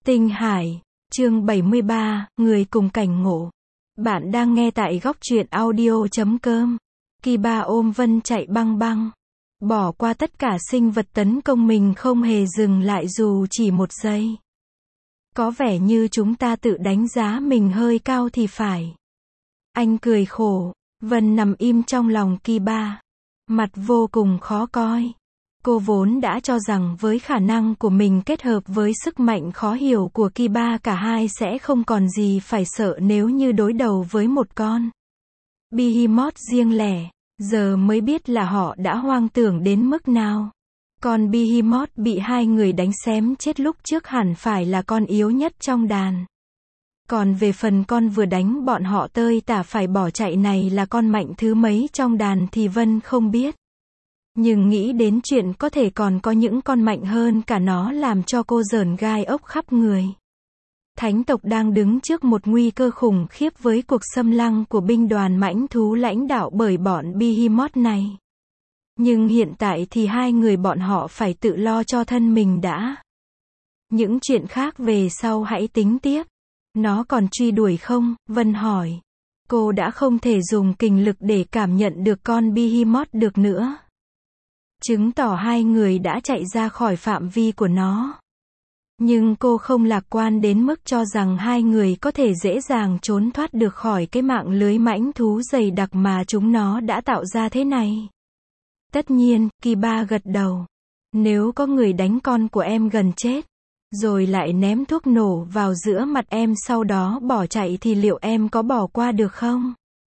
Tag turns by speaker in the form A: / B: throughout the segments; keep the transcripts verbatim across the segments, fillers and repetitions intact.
A: Tinh Hải, chương bảy mươi ba, người cùng cảnh ngộ. Bạn đang nghe tại góc truyện audio chấm com. Kiba ôm Vân chạy băng băng. Bỏ qua tất cả sinh vật tấn công mình không hề dừng lại dù chỉ một giây. Có vẻ như chúng ta tự đánh giá mình hơi cao thì phải. Anh cười khổ. Vân nằm im trong lòng Kiba. Mặt vô cùng khó coi. Cô vốn đã cho rằng với khả năng của mình kết hợp với sức mạnh khó hiểu của Kiba cả hai sẽ không còn gì phải sợ nếu như đối đầu với một con Behemoth riêng lẻ. Giờ mới biết là họ đã hoang tưởng đến mức nào. Con Behemoth bị hai người đánh xém chết lúc trước hẳn phải là con yếu nhất trong đàn. Còn về phần con vừa đánh bọn họ tơi tả phải bỏ chạy này là con mạnh thứ mấy trong đàn thì Vân không biết. Nhưng nghĩ đến chuyện có thể còn có những con mạnh hơn cả nó làm cho cô rởn gai ốc khắp người. Thánh tộc đang đứng trước một nguy cơ khủng khiếp với cuộc xâm lăng của binh đoàn mãnh thú lãnh đạo bởi bọn Behemoth này. Nhưng hiện tại thì hai người bọn họ phải tự lo cho thân mình đã. Những chuyện khác về sau hãy tính tiếp. Nó còn truy đuổi không? Vân hỏi. Cô đã không thể dùng kình lực để cảm nhận được con Behemoth được nữa. Chứng tỏ hai người đã chạy ra khỏi phạm vi của nó. Nhưng cô không lạc quan đến mức cho rằng hai người có thể dễ dàng trốn thoát được khỏi cái mạng lưới mãnh thú dày đặc mà chúng nó đã tạo ra thế này. Tất nhiên, Kiba gật đầu. Nếu có người đánh con của em gần chết, rồi lại ném thuốc nổ vào giữa mặt em sau đó bỏ chạy thì liệu em có bỏ qua được không?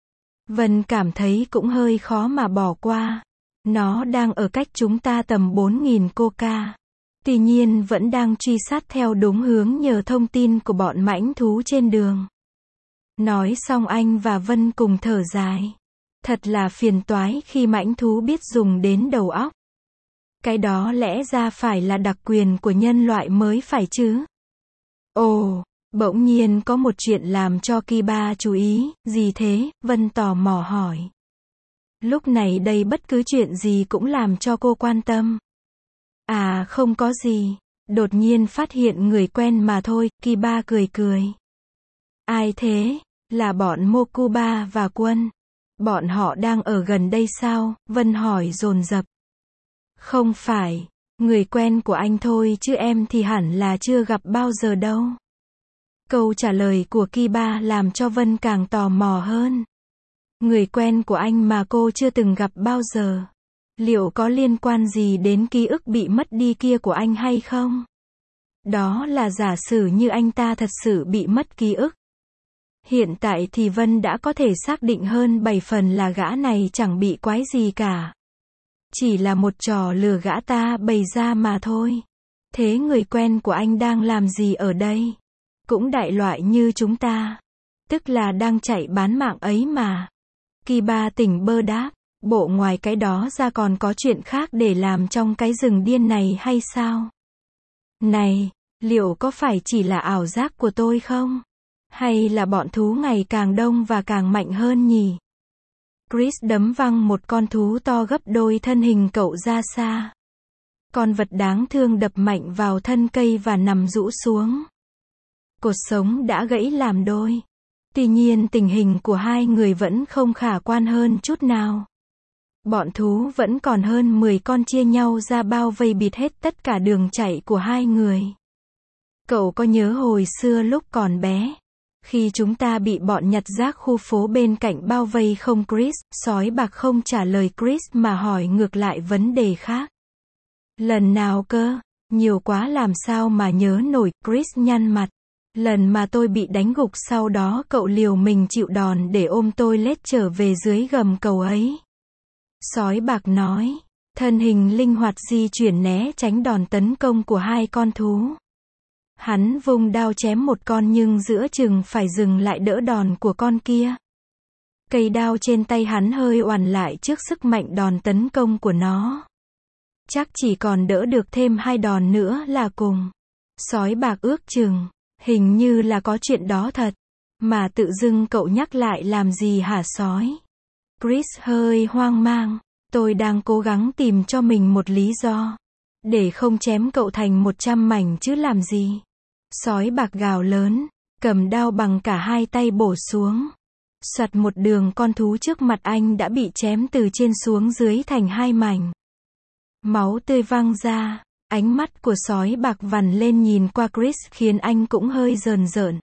A: Vân cảm thấy cũng hơi khó mà bỏ qua. Nó đang ở cách chúng ta tầm bốn nghìn coca. Tuy nhiên vẫn đang truy sát theo đúng hướng nhờ thông tin của bọn mãnh thú trên đường. Nói xong anh và Vân cùng thở dài. Thật là phiền toái khi mãnh thú biết dùng đến đầu óc. Cái đó lẽ ra phải là đặc quyền của nhân loại mới phải chứ. Ồ, bỗng nhiên có một chuyện làm cho Kiba chú ý. Gì thế? Vân tò mò hỏi. Lúc này đây bất cứ chuyện gì cũng làm cho cô quan tâm. À không có gì. Đột nhiên phát hiện người quen mà thôi. Kiba cười cười. Ai thế? Là bọn Mokuba và Quân. Bọn họ đang ở gần đây sao? Vân hỏi dồn dập. Không phải. Người quen của anh thôi chứ em thì hẳn là chưa gặp bao giờ đâu. Câu trả lời của Kiba làm cho Vân càng tò mò hơn. Người quen của anh mà cô chưa từng gặp bao giờ. Liệu có liên quan gì đến ký ức bị mất đi kia của anh hay không? Đó là giả sử như anh ta thật sự bị mất ký ức. Hiện tại thì Vân đã có thể xác định hơn bảy phần là gã này chẳng bị quái gì cả. Chỉ là một trò lừa gã ta bày ra mà thôi. Thế người quen của anh đang làm gì ở đây? Cũng đại loại như chúng ta. Tức là đang chạy bán mạng ấy mà. Kiba tỉnh bơ đáp. Bộ ngoài cái đó ra còn có chuyện khác để làm trong cái rừng điên này hay sao? Này, liệu có phải chỉ là ảo giác của tôi không? Hay là bọn thú ngày càng đông và càng mạnh hơn nhỉ? Chris đấm văng một con thú to gấp đôi thân hình cậu ra xa. Con vật đáng thương đập mạnh vào thân cây và nằm rũ xuống. Cột sống đã gãy làm đôi. Tuy nhiên tình hình của hai người vẫn không khả quan hơn chút nào. Bọn thú vẫn còn hơn mười con chia nhau ra bao vây bịt hết tất cả đường chạy của hai người. Cậu có nhớ hồi xưa lúc còn bé, khi chúng ta bị bọn nhặt rác khu phố bên cạnh bao vây không? Chris, sói bạc không trả lời Chris mà hỏi ngược lại vấn đề khác. Lần nào cơ? Nhiều quá làm sao mà nhớ nổi? Chris nhăn mặt. Lần mà tôi bị đánh gục sau đó cậu liều mình chịu đòn để ôm tôi lết trở về dưới gầm cầu ấy. Sói bạc nói. Thân hình linh hoạt di chuyển né tránh đòn tấn công của hai con thú. Hắn vung đao chém một con nhưng giữa chừng phải dừng lại đỡ đòn của con kia. Cây đao trên tay hắn hơi oằn lại trước sức mạnh đòn tấn công của nó. Chắc chỉ còn đỡ được thêm hai đòn nữa là cùng. Sói bạc ước chừng. Hình như là có chuyện đó thật. Mà tự dưng cậu nhắc lại làm gì hả sói? Chris hơi hoang mang. Tôi đang cố gắng tìm cho mình một lý do. Để không chém cậu thành một trăm mảnh chứ làm gì. Sói bạc gào lớn, cầm đao bằng cả hai tay bổ xuống. Soạt một đường con thú trước mặt anh đã bị chém từ trên xuống dưới thành hai mảnh. Máu tươi văng ra, ánh mắt của sói bạc vằn lên nhìn qua Chris khiến anh cũng hơi rờn rợn.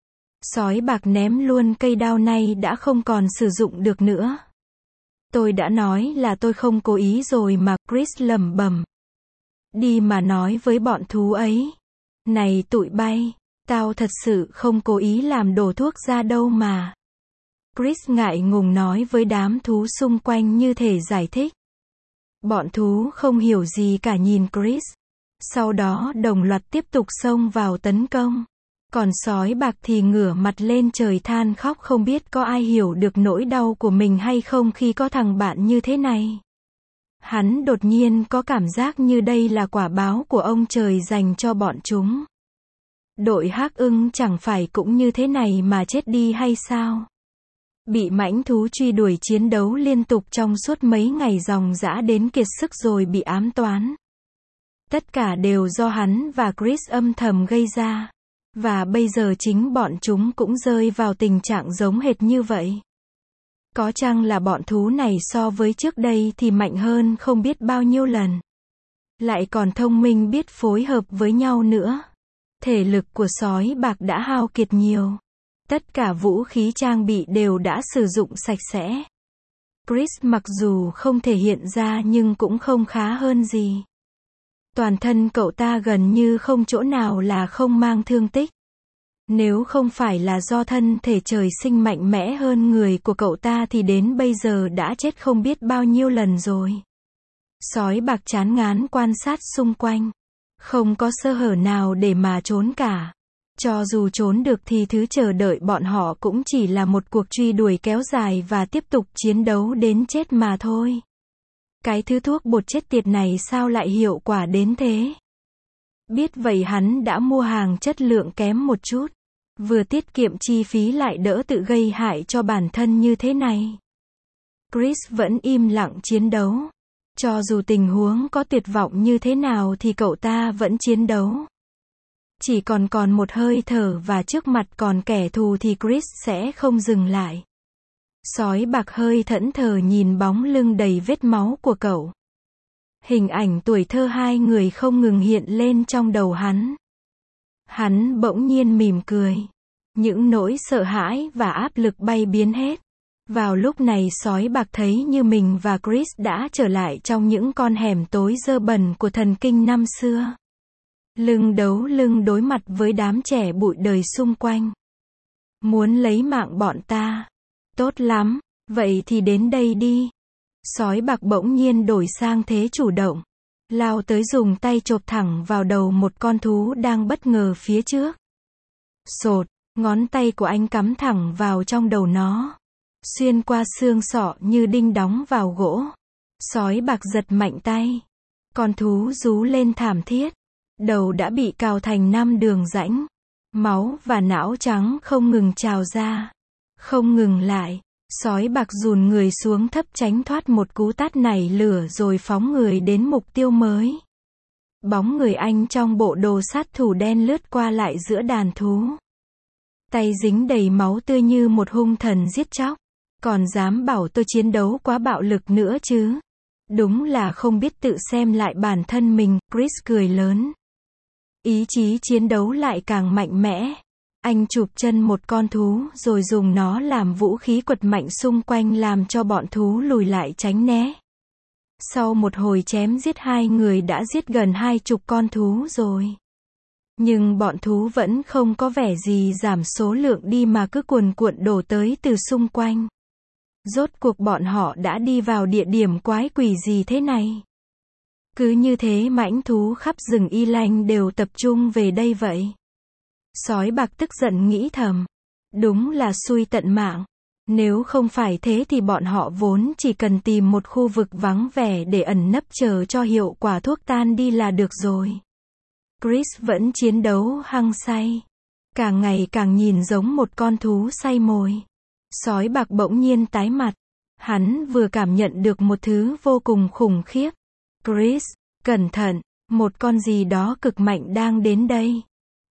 A: Sói bạc ném luôn cây đao này đã không còn sử dụng được nữa. Tôi đã nói là tôi không cố ý rồi mà, Chris lẩm bẩm. Đi mà nói với bọn thú ấy. Này tụi bay, tao thật sự không cố ý làm đổ thuốc ra đâu mà. Chris ngại ngùng nói với đám thú xung quanh như thể giải thích. Bọn thú không hiểu gì cả nhìn Chris. Sau đó đồng loạt tiếp tục xông vào tấn công. Còn sói bạc thì ngửa mặt lên trời than khóc không biết có ai hiểu được nỗi đau của mình hay không khi có thằng bạn như thế này. Hắn đột nhiên có cảm giác như đây là quả báo của ông trời dành cho bọn chúng. Đội hắc ưng chẳng phải cũng như thế này mà chết đi hay sao? Bị mãnh thú truy đuổi chiến đấu liên tục trong suốt mấy ngày ròng rã đến kiệt sức rồi bị ám toán. Tất cả đều do hắn và Chris âm thầm gây ra. Và bây giờ chính bọn chúng cũng rơi vào tình trạng giống hệt như vậy. Có chăng là bọn thú này so với trước đây thì mạnh hơn không biết bao nhiêu lần. Lại còn thông minh biết phối hợp với nhau nữa. Thể lực của sói bạc đã hao kiệt nhiều. Tất cả vũ khí trang bị đều đã sử dụng sạch sẽ. Chris mặc dù không thể hiện ra nhưng cũng không khá hơn gì. Toàn thân cậu ta gần như không chỗ nào là không mang thương tích. Nếu không phải là do thân thể trời sinh mạnh mẽ hơn người của cậu ta thì đến bây giờ đã chết không biết bao nhiêu lần rồi. Sói bạc chán ngán quan sát xung quanh. Không có sơ hở nào để mà trốn cả. Cho dù trốn được thì thứ chờ đợi bọn họ cũng chỉ là một cuộc truy đuổi kéo dài và tiếp tục chiến đấu đến chết mà thôi. Cái thứ thuốc bột chết tiệt này sao lại hiệu quả đến thế? Biết vậy hắn đã mua hàng chất lượng kém một chút. Vừa tiết kiệm chi phí lại đỡ tự gây hại cho bản thân như thế này. Chris vẫn im lặng chiến đấu. Cho dù tình huống có tuyệt vọng như thế nào thì cậu ta vẫn chiến đấu. Chỉ còn còn một hơi thở và trước mặt còn kẻ thù thì Chris sẽ không dừng lại. Sói bạc hơi thẫn thờ nhìn bóng lưng đầy vết máu của cậu. Hình ảnh tuổi thơ hai người không ngừng hiện lên trong đầu hắn. Hắn bỗng nhiên mỉm cười. Những nỗi sợ hãi và áp lực bay biến hết. Vào lúc này sói bạc thấy như mình và Chris đã trở lại trong những con hẻm tối dơ bẩn của thần kinh năm xưa. Lưng đấu lưng đối mặt với đám trẻ bụi đời xung quanh. Muốn lấy mạng bọn ta. Tốt lắm, vậy thì đến đây đi. Sói bạc bỗng nhiên đổi sang thế chủ động. Lao tới dùng tay chộp thẳng vào đầu một con thú đang bất ngờ phía trước. Sột, ngón tay của anh cắm thẳng vào trong đầu nó. Xuyên qua xương sọ như đinh đóng vào gỗ. Sói bạc giật mạnh tay. Con thú rú lên thảm thiết. Đầu đã bị cào thành năm đường rãnh. Máu và não trắng không ngừng trào ra. Không ngừng lại. Sói bạc dùn người xuống thấp tránh thoát một cú tát nảy lửa rồi phóng người đến mục tiêu mới. Bóng người anh trong bộ đồ sát thủ đen lướt qua lại giữa đàn thú. Tay dính đầy máu tươi như một hung thần giết chóc. Còn dám bảo tôi chiến đấu quá bạo lực nữa chứ. Đúng là không biết tự xem lại bản thân mình, Chris cười lớn. Ý chí chiến đấu lại càng mạnh mẽ. Anh chụp chân một con thú rồi dùng nó làm vũ khí quật mạnh xung quanh làm cho bọn thú lùi lại tránh né. Sau một hồi chém giết hai người đã giết gần hai chục con thú rồi. Nhưng bọn thú vẫn không có vẻ gì giảm số lượng đi mà cứ cuồn cuộn đổ tới từ xung quanh. Rốt cuộc bọn họ đã đi vào địa điểm quái quỷ gì thế này? Cứ như thế mãnh thú khắp rừng Y Lanh đều tập trung về đây vậy. Sói bạc tức giận nghĩ thầm. Đúng là xui tận mạng. Nếu không phải thế thì bọn họ vốn chỉ cần tìm một khu vực vắng vẻ để ẩn nấp chờ cho hiệu quả thuốc tan đi là được rồi. Chris vẫn chiến đấu hăng say. Càng ngày càng nhìn giống một con thú say mồi. Sói bạc bỗng nhiên tái mặt. Hắn vừa cảm nhận được một thứ vô cùng khủng khiếp. Chris, cẩn thận, một con gì đó cực mạnh đang đến đây.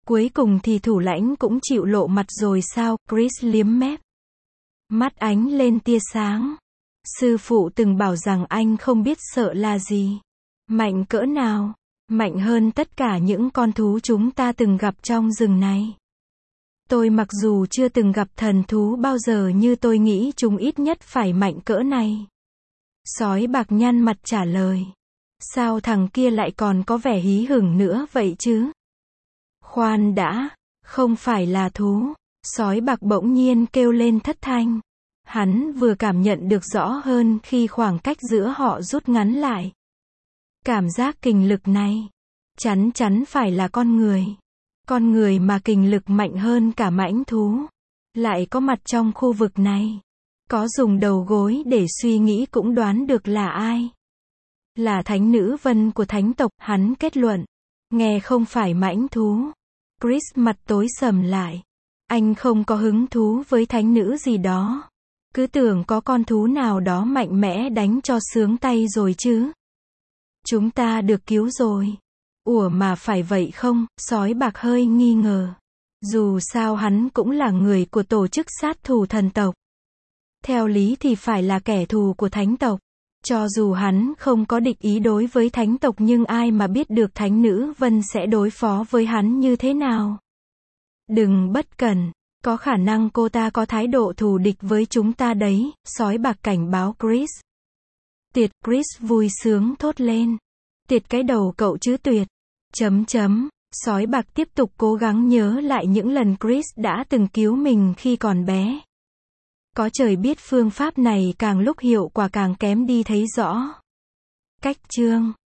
A: Cuối cùng thì thủ lãnh cũng chịu lộ mặt rồi sao, Chris liếm mép. Mắt ánh lên tia sáng. Sư phụ từng bảo rằng anh không biết sợ là gì. Mạnh cỡ nào? Mạnh hơn tất cả những con thú chúng ta từng gặp trong rừng này. Tôi mặc dù chưa từng gặp thần thú bao giờ nhưng tôi nghĩ chúng ít nhất phải mạnh cỡ này. Sói bạc nhăn mặt trả lời. Sao thằng kia lại còn có vẻ hí hửng nữa vậy chứ? Khoan đã, không phải là thú. Sói bạc bỗng nhiên kêu lên thất thanh. Hắn vừa cảm nhận được rõ hơn khi khoảng cách giữa họ rút ngắn lại. Cảm giác kình lực này, chắn chắn phải là con người. Con người mà kình lực mạnh hơn cả mãnh thú. Lại có mặt trong khu vực này. Có dùng đầu gối để suy nghĩ cũng đoán được là ai. Là thánh nữ vân của thánh tộc, hắn kết luận. Nghe không phải mãnh thú. Chris mặt tối sầm lại. Anh không có hứng thú với thánh nữ gì đó. Cứ tưởng có con thú nào đó mạnh mẽ đánh cho sướng tay rồi chứ. Chúng ta được cứu rồi. Ủa mà phải vậy không? Sói bạc hơi nghi ngờ. Dù sao hắn cũng là người của tổ chức sát thủ thần tộc. Theo lý thì phải là kẻ thù của thánh tộc. Cho dù hắn không có địch ý đối với thánh tộc nhưng ai mà biết được thánh nữ Vân sẽ đối phó với hắn như thế nào. Đừng bất cẩn. Có khả năng cô ta có thái độ thù địch với chúng ta đấy, sói bạc cảnh báo Chris. Tiệt, Chris vui sướng thốt lên. Tiệt cái đầu cậu chứ tuyệt. Chấm chấm, sói bạc tiếp tục cố gắng nhớ lại những lần Chris đã từng cứu mình khi còn bé. Có trời biết phương pháp này càng lúc hiệu quả càng kém đi thấy rõ. Cách chương